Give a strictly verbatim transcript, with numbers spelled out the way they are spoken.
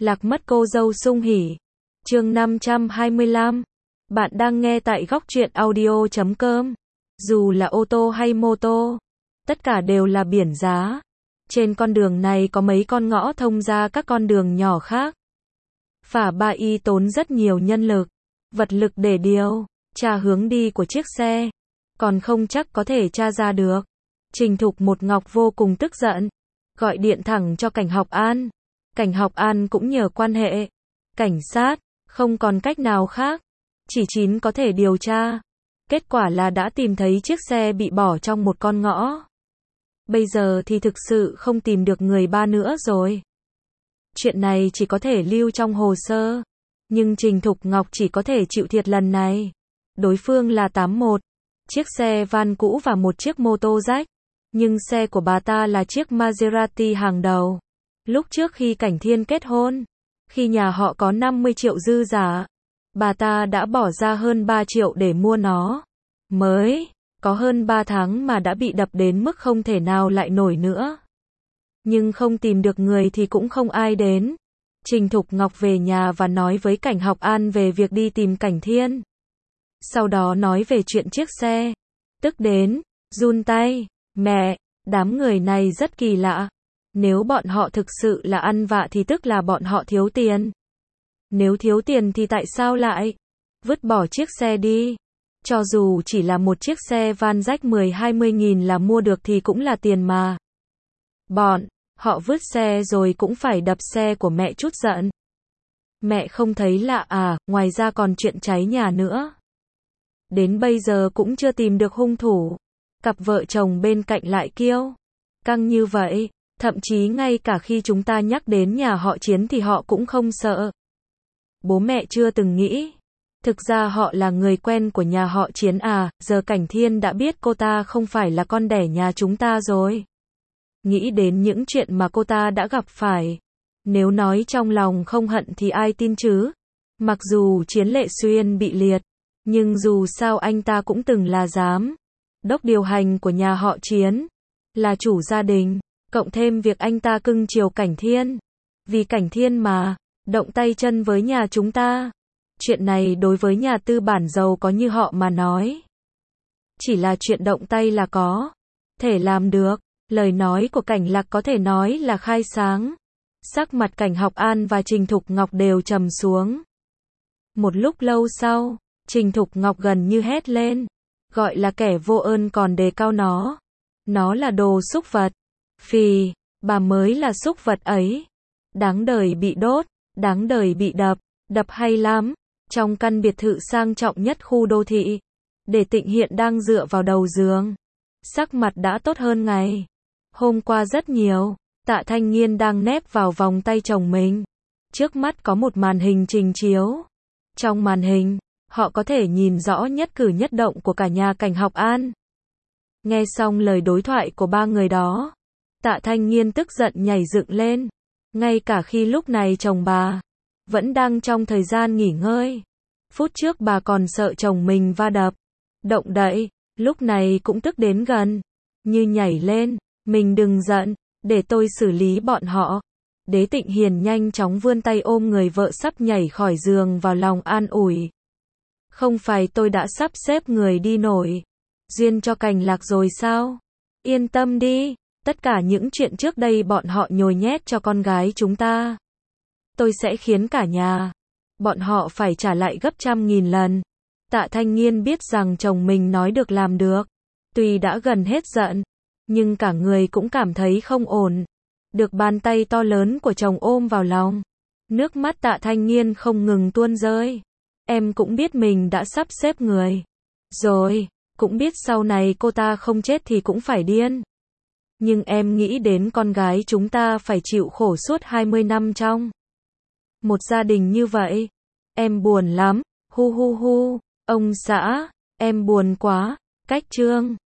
Lạc mất cô dâu sung hỉ. Chương năm trăm hai mươi lăm. Bạn đang nghe tại góc truyện audio chấm com. Dù là ô tô hay mô tô, tất cả đều là biển giá. Trên con đường này có mấy con ngõ thông ra các con đường nhỏ khác. Phả Ba Y tốn rất nhiều nhân lực, vật lực để điều tra hướng đi của chiếc xe, còn không chắc có thể tra ra được. Trình Thục Một Ngọc vô cùng tức giận, gọi điện thẳng cho Cảnh Học An. Cảnh Học An cũng nhờ quan hệ cảnh sát, không còn cách nào khác, chỉ chín có thể điều tra. Kết quả là đã tìm thấy chiếc xe bị bỏ trong một con ngõ. Bây giờ thì thực sự không tìm được người ba nữa rồi. Chuyện này chỉ có thể lưu trong hồ sơ, nhưng Trình Thục Ngọc chỉ có thể chịu thiệt lần này. Đối phương là tám một, chiếc xe van cũ và một chiếc mô tô rách, nhưng xe của bà ta là chiếc Maserati hàng đầu. Lúc trước khi Cảnh Thiên kết hôn, khi nhà họ có năm mươi triệu dư giả, bà ta đã bỏ ra hơn ba triệu để mua nó. Mới có hơn ba tháng mà đã bị đập đến mức không thể nào lại nổi nữa. Nhưng không tìm được người thì cũng không ai đến. Trình Thục Ngọc về nhà và nói với Cảnh Học An về việc đi tìm Cảnh Thiên. Sau đó nói về chuyện chiếc xe. Tức đến run tay. Mẹ, đám người này rất kỳ lạ. Nếu bọn họ thực sự là ăn vạ thì tức là bọn họ thiếu tiền. Nếu thiếu tiền thì tại sao lại vứt bỏ chiếc xe đi? Cho dù chỉ là một chiếc xe van rách mười hai mươi nghìn là mua được thì cũng là tiền mà. Bọn họ vứt xe rồi cũng phải đập xe của mẹ chút giận. Mẹ không thấy lạ à, ngoài ra còn chuyện cháy nhà nữa. Đến bây giờ cũng chưa tìm được hung thủ. Cặp vợ chồng bên cạnh lại kiêu căng như vậy, thậm chí ngay cả khi chúng ta nhắc đến nhà họ Chiến thì họ cũng không sợ. Bố mẹ chưa từng nghĩ. Thực ra họ là người quen của nhà họ Chiến à, giờ Cảnh Thiên đã biết cô ta không phải là con đẻ nhà chúng ta rồi. Nghĩ đến những chuyện mà cô ta đã gặp phải. Nếu nói trong lòng không hận thì ai tin chứ. Mặc dù Chiến Lệ Xuyên bị liệt, nhưng dù sao anh ta cũng từng là giám đốc điều hành của nhà họ Chiến, là chủ gia đình, cộng thêm việc anh ta cưng chiều Cảnh Thiên. Vì Cảnh Thiên mà động tay chân với nhà chúng ta. Chuyện này đối với nhà tư bản giàu có như họ mà nói, chỉ là chuyện động tay là có thể làm được. Lời nói của Cảnh Lạc có thể nói là khai sáng. Sắc mặt Cảnh Học An và Trình Thục Ngọc đều trầm xuống. Một lúc lâu sau, Trình Thục Ngọc gần như hét lên, gọi là kẻ vô ơn còn đề cao nó. Nó là đồ súc vật. Phì, bà mới là súc vật ấy. Đáng đời bị đốt, đáng đời bị đập, đập hay lắm. Trong căn biệt thự sang trọng nhất khu đô thị, Để Tịnh hiện đang dựa vào đầu giường. Sắc mặt đã tốt hơn ngày hôm qua rất nhiều. Tạ Thanh Nghiên đang nép vào vòng tay chồng mình. Trước mắt có một màn hình trình chiếu. Trong màn hình, họ có thể nhìn rõ nhất cử nhất động của cả nhà Cảnh Học An. Nghe xong lời đối thoại của ba người đó, Tạ Thanh Nghiên tức giận nhảy dựng lên. Ngay cả khi lúc này chồng bà vẫn đang trong thời gian nghỉ ngơi. Phút trước bà còn sợ chồng mình va đập, động đậy, lúc này cũng tức đến gần như nhảy lên. Mình đừng giận, để tôi xử lý bọn họ. Đế Tịnh Hiền nhanh chóng vươn tay ôm người vợ sắp nhảy khỏi giường vào lòng an ủi. Không phải tôi đã sắp xếp người đi nổi duyên cho Cảnh Lạc rồi sao? Yên tâm đi, tất cả những chuyện trước đây bọn họ nhồi nhét cho con gái chúng ta, tôi sẽ khiến cả nhà bọn họ phải trả lại gấp trăm nghìn lần. Tạ Thanh Nghiên biết rằng chồng mình nói được làm được. Tuy đã gần hết giận, nhưng cả người cũng cảm thấy không ổn. Được bàn tay to lớn của chồng ôm vào lòng, nước mắt Tạ Thanh Nghiên không ngừng tuôn rơi. Em cũng biết mình đã sắp xếp người rồi, cũng biết sau này cô ta không chết thì cũng phải điên. Nhưng em nghĩ đến con gái chúng ta phải chịu khổ suốt hai mươi năm trong một gia đình như vậy. Em buồn lắm, hu hu hu, ông xã, em buồn quá. Cách chương